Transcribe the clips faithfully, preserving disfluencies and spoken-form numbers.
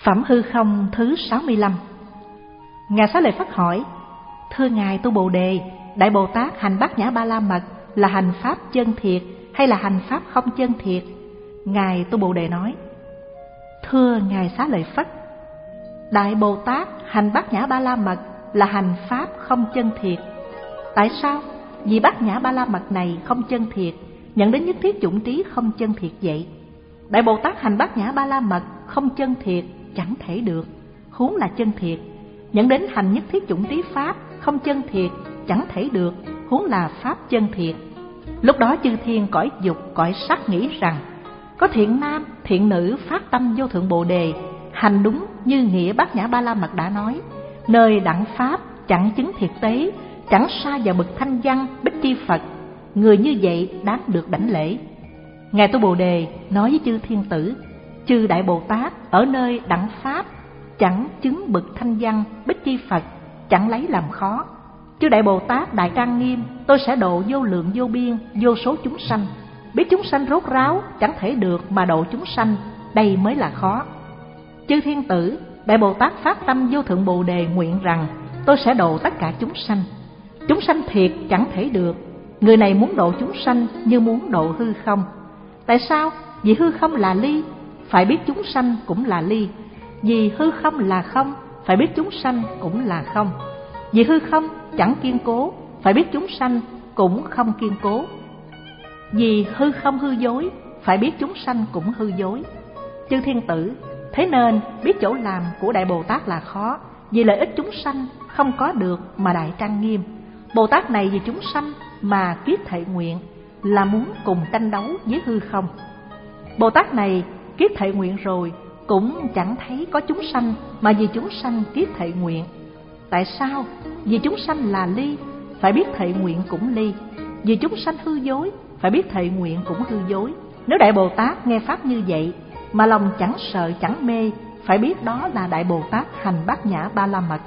Phẩm hư không thứ sáu mươi lăm. Ngài Xá Lợi Phất hỏi: Thưa Ngài Tu Bồ Đề, Đại Bồ Tát hành Bát Nhã Ba La Mật là hành pháp chân thiệt hay là hành pháp không chân thiệt? Ngài Tu Bồ Đề nói: Thưa Ngài Xá Lợi Phất, Đại Bồ Tát hành Bát Nhã Ba La Mật là hành pháp không chân thiệt. Tại sao? Vì Bát Nhã Ba La Mật này không chân thiệt, nhận đến nhất thiết chủng trí không chân thiệt vậy. Đại Bồ Tát hành Bát Nhã Ba La Mật không chân thiệt chẳng thể được, huống là chân thiệt. Nhận đến hành nhất thiết chủng trí pháp không chân thiệt chẳng thể được, huống là pháp chân thiệt. Lúc đó chư thiên cõi dục cõi sắc nghĩ rằng có thiện nam thiện nữ phát tâm vô thượng Bồ Đề, hành đúng như nghĩa Bát Nhã Ba La Mật đã nói, nơi đẳng pháp chẳng chứng thiệt tế, chẳng sa vào bậc thanh văn bích chi Phật. Người như vậy đáng được đảnh lễ. Ngài Tu Bồ Đề nói với chư thiên tử: chư Đại Bồ Tát ở nơi đẳng pháp chẳng chứng bậc thanh văn bích chi Phật, chẳng lấy làm khó. Chư Đại Bồ Tát đại trang nghiêm, tôi sẽ độ vô lượng vô biên vô số chúng sanh. Biết chúng sanh rốt ráo chẳng thể được, mà độ chúng sanh đây mới là khó. Chư thiên tử, Đại Bồ Tát phát tâm vô thượng Bồ Đề nguyện rằng tôi sẽ độ tất cả chúng sanh. Chúng sanh thiệt chẳng thể được, người này muốn độ chúng sanh như muốn độ hư không. Tại sao? Vì hư không là ly, phải biết chúng sanh cũng là ly. Vì hư không là không, phải biết chúng sanh cũng là không. Vì hư không chẳng kiên cố, phải biết chúng sanh cũng không kiên cố. Vì hư không hư dối, phải biết chúng sanh cũng hư dối. Chư thiên tử, thế nên biết chỗ làm của Đại Bồ Tát là khó, vì lợi ích chúng sanh không có được mà đại trang nghiêm. Bồ Tát này vì chúng sanh mà kiết thệ nguyện, là muốn cùng tranh đấu với hư không. Bồ Tát này kiết thệ nguyện rồi cũng chẳng thấy có chúng sanh, mà vì chúng sanh kiết thệ nguyện. Tại sao? Vì chúng sanh là ly, phải biết thệ nguyện cũng ly. Vì chúng sanh hư dối, phải biết thệ nguyện cũng hư dối. Nếu Đại Bồ Tát nghe pháp như vậy mà lòng chẳng sợ chẳng mê, phải biết đó là Đại Bồ Tát hành Bát Nhã Ba La Mật.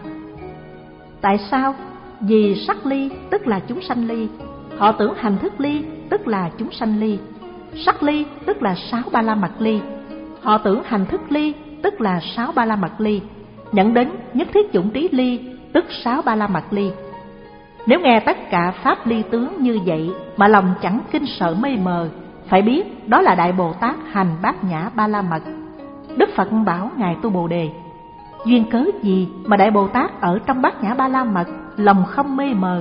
Tại sao? Vì sắc ly tức là chúng sanh ly, họ tưởng hành thức ly tức là chúng sanh ly. Sắc ly tức là sáu ba la mật ly, họ tưởng hành thức ly tức là sáu ba la mật ly. Nhận đến nhất thiết chủng trí ly tức sáu ba la mật ly. Nếu nghe tất cả pháp ly tướng như vậy mà lòng chẳng kinh sợ mê mờ, phải biết đó là Đại Bồ Tát hành Bát Nhã Ba La Mật. Đức Phật bảo Ngài Tu Bồ Đề: duyên cớ gì mà Đại Bồ Tát ở trong Bát Nhã Ba La Mật lòng không mê mờ?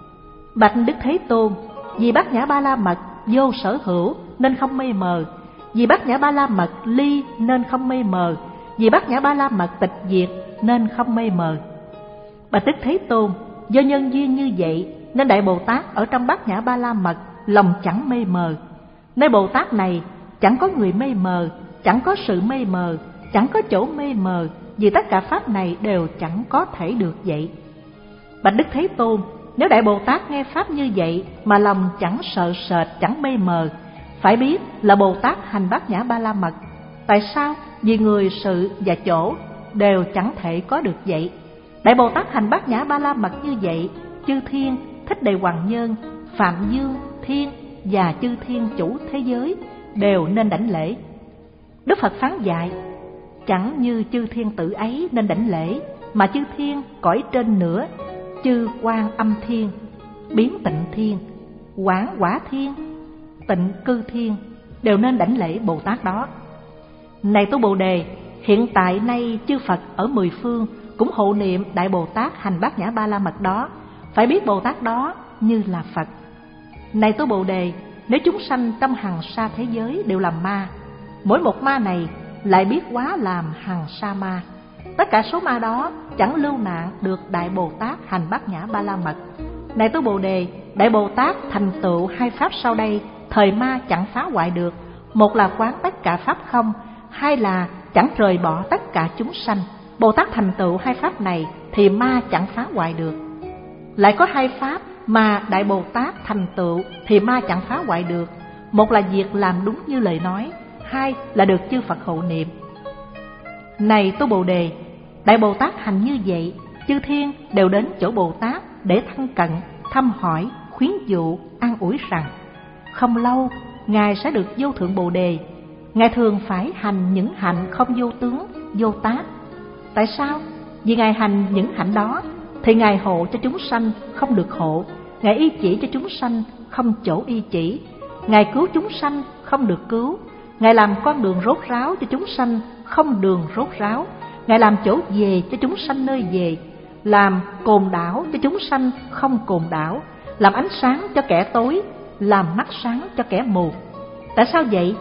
Bạch Đức Thế Tôn, vì Bát Nhã Ba La Mật vô sở hữu nên không mê mờ, vì Bát Nhã Ba La Mật ly nên không mê mờ, vì Bát Nhã Ba La Mật tịch diệt nên không mê mờ. Bạch Đức Thế Tôn, do nhân duyên như vậy nên Đại Bồ Tát ở trong Bát Nhã Ba La Mật lòng chẳng mê mờ. Nơi Bồ Tát này chẳng có người mê mờ, chẳng có sự mê mờ, chẳng có chỗ mê mờ, vì tất cả pháp này đều chẳng có thể được vậy. Bạch Đức Thế Tôn, nếu Đại Bồ Tát nghe pháp như vậy mà lòng chẳng sợ sệt chẳng mê mờ, phải biết là Bồ Tát hành Bát Nhã Ba La Mật. Tại sao? Vì người, sự và chỗ đều chẳng thể có được vậy. Đại Bồ Tát hành Bát Nhã Ba La Mật như vậy, chư thiên, Thích Đề Hoàng Nhân, Phạm Dương, Thiên và chư thiên chủ thế giới đều nên đảnh lễ. Đức Phật phán dạy: chẳng như chư thiên tử ấy nên đảnh lễ, mà chư thiên cõi trên nữa, chư Quan Âm Thiên, Biến Tịnh Thiên, Quảng Quả Thiên, Tịnh Cư Thiên đều nên đảnh lễ Bồ Tát đó. Này Tu Bồ Đề, hiện tại nay chư Phật ở mười phương cũng hộ niệm Đại Bồ Tát hành Bát Nhã Ba La Mật đó, phải biết Bồ Tát đó như là Phật. Này Tu Bồ Đề, nếu chúng sanh trong hằng sa thế giới đều làm ma, mỗi một ma này lại biết hóa làm hằng sa ma, tất cả số ma đó chẳng lưu nạn được Đại Bồ Tát hành Bát Nhã Ba La Mật. Này Tu Bồ Đề, Đại Bồ Tát thành tựu hai pháp sau đây, thời ma chẳng phá hoại được. Một là quán tất cả pháp không, hai là chẳng rời bỏ tất cả chúng sanh. Bồ Tát thành tựu hai pháp này thì ma chẳng phá hoại được. Lại có hai pháp mà Đại Bồ Tát thành tựu thì ma chẳng phá hoại được. Một là việc làm đúng như lời nói, hai là được chư Phật hộ niệm. Này Tu Bồ Đề, Đại Bồ Tát hành như vậy, chư thiên đều đến chỗ Bồ Tát để thân cận, thăm hỏi, khuyến dụ, an ủi rằng không lâu Ngài sẽ được vô thượng Bồ Đề. Ngài thường phải hành những hạnh không vô tướng, vô tác. Tại sao? Vì Ngài hành những hạnh đó thì Ngài hộ cho chúng sanh không được hộ, Ngài y chỉ cho chúng sanh không chỗ y chỉ, Ngài cứu chúng sanh không được cứu, Ngài làm con đường rốt ráo cho chúng sanh không đường rốt ráo, Ngài làm chỗ về cho chúng sanh nơi về, làm cồn đảo cho chúng sanh không cồn đảo, làm ánh sáng cho kẻ tối, làm mắt sáng cho kẻ mù. Tại sao vậy?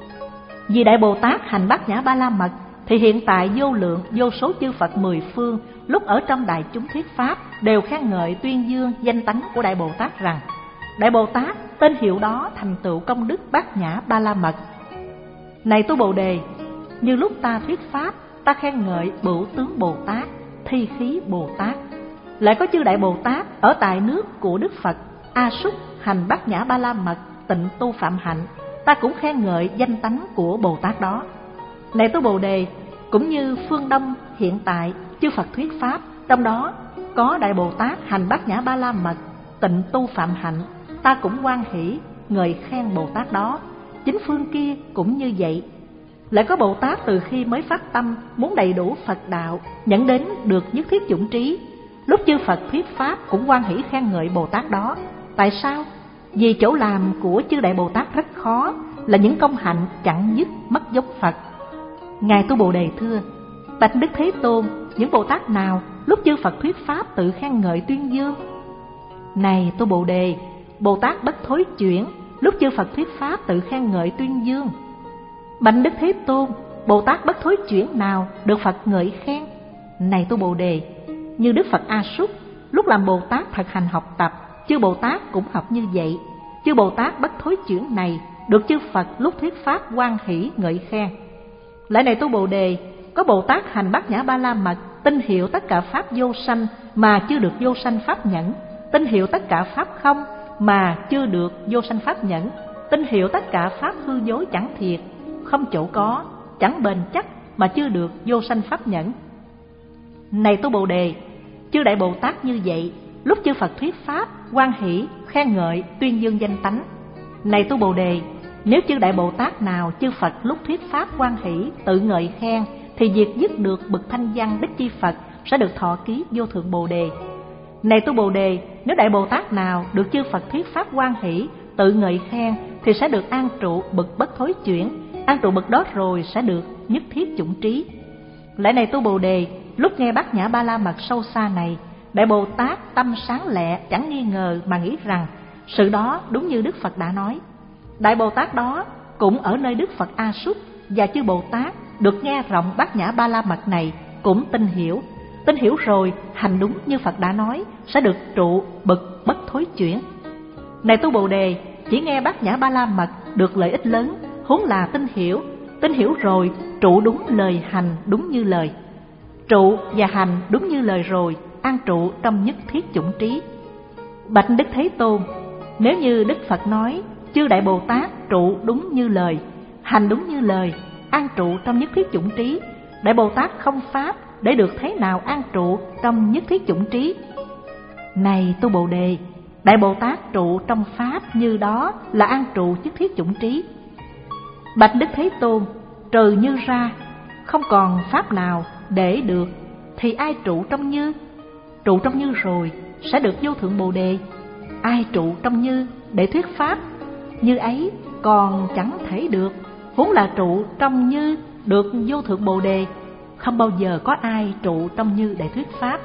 Vì Đại Bồ Tát hành Bát Nhã Ba La Mật thì hiện tại vô lượng vô số chư Phật mười phương lúc ở trong đại chúng thuyết pháp đều khen ngợi tuyên dương danh tánh của Đại Bồ Tát rằng Đại Bồ Tát tên hiệu đó thành tựu công đức Bát Nhã Ba La Mật. Này tu Bồ Đề, như lúc ta thuyết pháp, ta khen ngợi Bửu Tướng Bồ Tát, Thi Khí Bồ Tát. Lại có chư Đại Bồ Tát ở tại nước của Đức Phật A Súc hành Bát Nhã Ba La Mật tịnh tu phạm hạnh, ta cũng khen ngợi danh tánh của Bồ Tát đó. Này tu Bồ Đề, cũng như phương Đông hiện tại chư Phật thuyết pháp, trong đó có Đại Bồ Tát hành Bát Nhã Ba La Mật tịnh tu phạm hạnh, ta cũng hoan hỷ ngợi khen Bồ Tát đó. Chính phương kia cũng như vậy. Lại có Bồ Tát từ khi mới phát tâm muốn đầy đủ Phật đạo, nhận đến được nhất thiết chủng trí, lúc chư Phật thuyết pháp cũng hoan hỷ khen ngợi Bồ Tát đó. Tại sao? Vì chỗ làm của chư Đại Bồ Tát rất khó, là những công hạnh chẳng dứt mất giống Phật. Ngài tu Bồ Đề thưa: Bạch Đức Thế Tôn, những Bồ Tát nào lúc chư Phật thuyết pháp tự khen ngợi tuyên dương? Này tu Bồ Đề, Bồ Tát bất thối chuyển lúc chư Phật thuyết pháp tự khen ngợi tuyên dương. Bạch Đức Thế Tôn, Bồ Tát bất thối chuyển nào được Phật ngợi khen? Này tu Bồ Đề, như Đức Phật A Súc lúc làm Bồ Tát thực hành học tập, chư Bồ Tát cũng học như vậy. Chư Bồ Tát bất thối chuyển này được chư Phật lúc thuyết pháp hoan hỷ ngợi khen. Lại này tu Bồ Đề, có Bồ Tát hành Bát Nhã Ba La Mật, tin hiệu tất cả pháp vô sanh mà chưa được vô sanh pháp nhẫn, tin hiệu tất cả pháp không mà chưa được vô sanh pháp nhẫn, tin hiệu tất cả pháp hư dối chẳng thiệt, không chỗ có, chẳng bền chắc mà chưa được vô sanh pháp nhẫn. Này tu Bồ Đề, chư Đại Bồ Tát như vậy, lúc chư Phật thuyết pháp hoan hỷ khen ngợi tuyên dương danh tánh. Này tu Bồ Đề, nếu chư Đại Bồ Tát nào chư Phật lúc thuyết pháp hoan hỷ tự ngợi khen, thì việc dứt được bậc thanh văn Đích Chi Phật sẽ được thọ ký vô thượng Bồ Đề. Này tu Bồ Đề, nếu Đại Bồ Tát nào được chư Phật thuyết pháp hoan hỷ tự ngợi khen, thì sẽ được an trụ bậc bất thối chuyển, an trụ bậc đó rồi sẽ được nhất thiết chủng trí. Lại này tu Bồ Đề, lúc nghe Bát Nhã Ba La Mật sâu xa này, Đại Bồ Tát tâm sáng lẹ chẳng nghi ngờ mà nghĩ rằng sự đó đúng như Đức Phật đã nói. Đại Bồ Tát đó cũng ở nơi Đức Phật A Súc và chư Bồ Tát được nghe rộng Bát Nhã Ba La Mật này cũng tin hiểu. Tin hiểu rồi hành đúng như Phật đã nói sẽ được trụ bậc bất thối chuyển. Này tu Bồ Đề, chỉ nghe Bát Nhã Ba La Mật được lợi ích lớn, huống là tin hiểu. Tin hiểu rồi trụ đúng lời, hành đúng như lời. Trụ và hành đúng như lời rồi an trụ trong nhất thiết chủng trí. Bạch Đức Thế Tôn, nếu như Đức Phật nói chư Đại Bồ Tát trụ đúng như lời, hành đúng như lời, an trụ trong nhất thiết chủng trí, Đại Bồ Tát không pháp để được thế nào an trụ trong nhất thiết chủng trí? Này tu Bồ Đề, Đại Bồ Tát trụ trong pháp như đó là an trụ nhất thiết chủng trí. Bạch Đức Thế Tôn, trừ như ra không còn pháp nào để được, thì ai trụ trong như? Trụ trong như rồi sẽ được vô thượng Bồ Đề. Ai trụ trong như để thuyết pháp, như ấy còn chẳng thể được, huống là trụ trong như được vô thượng Bồ Đề. Không bao giờ có ai trụ trong như để thuyết pháp.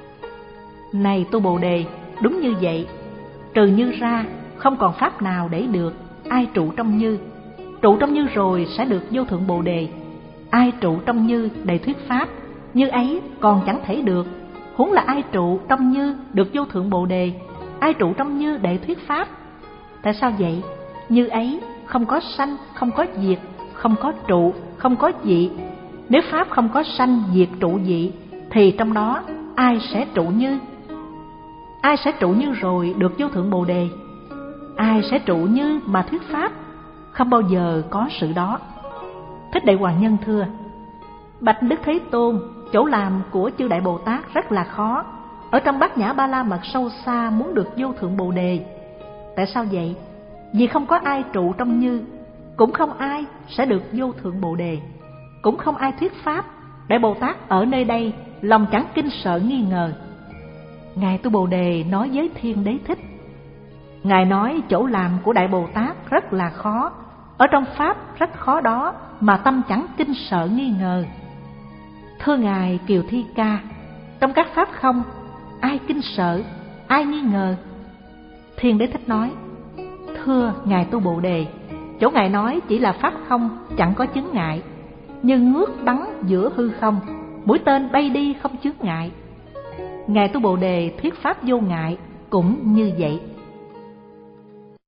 Này tu Bồ Đề, đúng như vậy, trừ như ra không còn pháp nào để được, ai trụ trong như. Trụ trong như rồi sẽ được vô thượng Bồ Đề. Ai trụ trong như để thuyết pháp, như ấy còn chẳng thể được, huống là ai trụ trong như được vô thượng Bồ Đề. Ai trụ trong như để thuyết pháp? Tại sao vậy? Như ấy không có sanh, không có diệt, không có trụ, không có dị. Nếu pháp không có sanh, diệt, trụ, dị, thì trong đó ai sẽ trụ như? Ai sẽ trụ như rồi được vô thượng Bồ Đề? Ai sẽ trụ như mà thuyết pháp? Không bao giờ có sự đó. Thích Đại Hoàng Nhân thưa: Bạch Đức Thế Tôn, chỗ làm của chư Đại Bồ Tát rất là khó. Ở trong Bát Nhã Ba La Mật sâu xa muốn được vô thượng Bồ Đề. Tại sao vậy? Vì không có ai trụ trong như, cũng không ai sẽ được vô thượng Bồ Đề, cũng không ai thuyết pháp, Đại Bồ Tát ở nơi đây lòng chẳng kinh sợ nghi ngờ. Ngài Tu Bồ Đề nói với Thiên Đế Thích: Ngài nói chỗ làm của Đại Bồ Tát rất là khó, ở trong Pháp rất khó đó mà tâm chẳng kinh sợ nghi ngờ. Thưa Ngài Kiều Thi Ca, trong các Pháp không, ai kinh sợ, ai nghi ngờ? Thiên Đế Thích nói: Thưa Ngài Tu Bồ Đề, chỗ Ngài nói chỉ là Pháp không, chẳng có chướng ngại, như ngước bắn giữa hư không, mũi tên bay đi không chướng ngại. Ngài Tu Bồ Đề thuyết Pháp vô ngại cũng như vậy.